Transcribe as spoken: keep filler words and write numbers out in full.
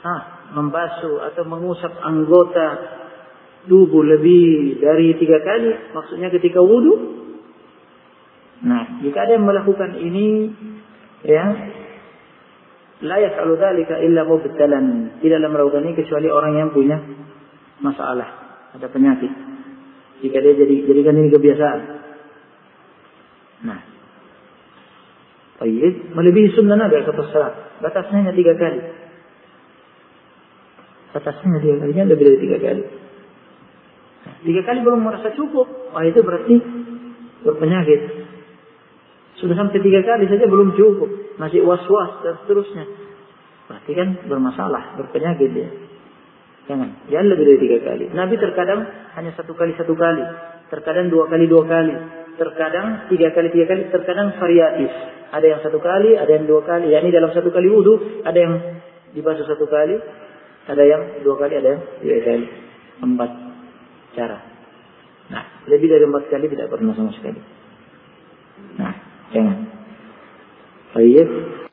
ah, membasuh atau mengusap anggota tubuh lebih dari tiga kali, maksudnya ketika wudu. Nah, jika ada yang melakukan ini, ya, la yaf'alu dzalika illa mubtalan. Tidaklah melakukan ini kecuali orang yang punya masalah, ada penyakit. Jika dia jadi jadikan ini kebiasaan. Nah, baik, melebihi sunnah Nabi sallallahu alaihi wasallam. Batasnya hanya tiga kali. Batasnya hanya tiga kali, lebih dari tiga kali. Tiga kali belum merasa cukup, wah itu berarti berpenyakit. Sudah sampai tiga kali saja belum cukup, masih was-was dan seterusnya. Berarti kan bermasalah, berpenyakit dia. Jangan, jangan lebih dari tiga kali. Nabi terkadang hanya satu kali satu kali, terkadang dua kali dua kali, terkadang tiga kali tiga kali, terkadang variatif. Ada yang satu kali, ada yang dua kali. Ya, ini dalam satu kali wudu, ada yang dibasuh satu kali, ada yang dua kali, ada yang tiga kali. Empat cara. Nah, lebih dari empat kali tidak pernah sama sekali. Nah, jangan. Baik.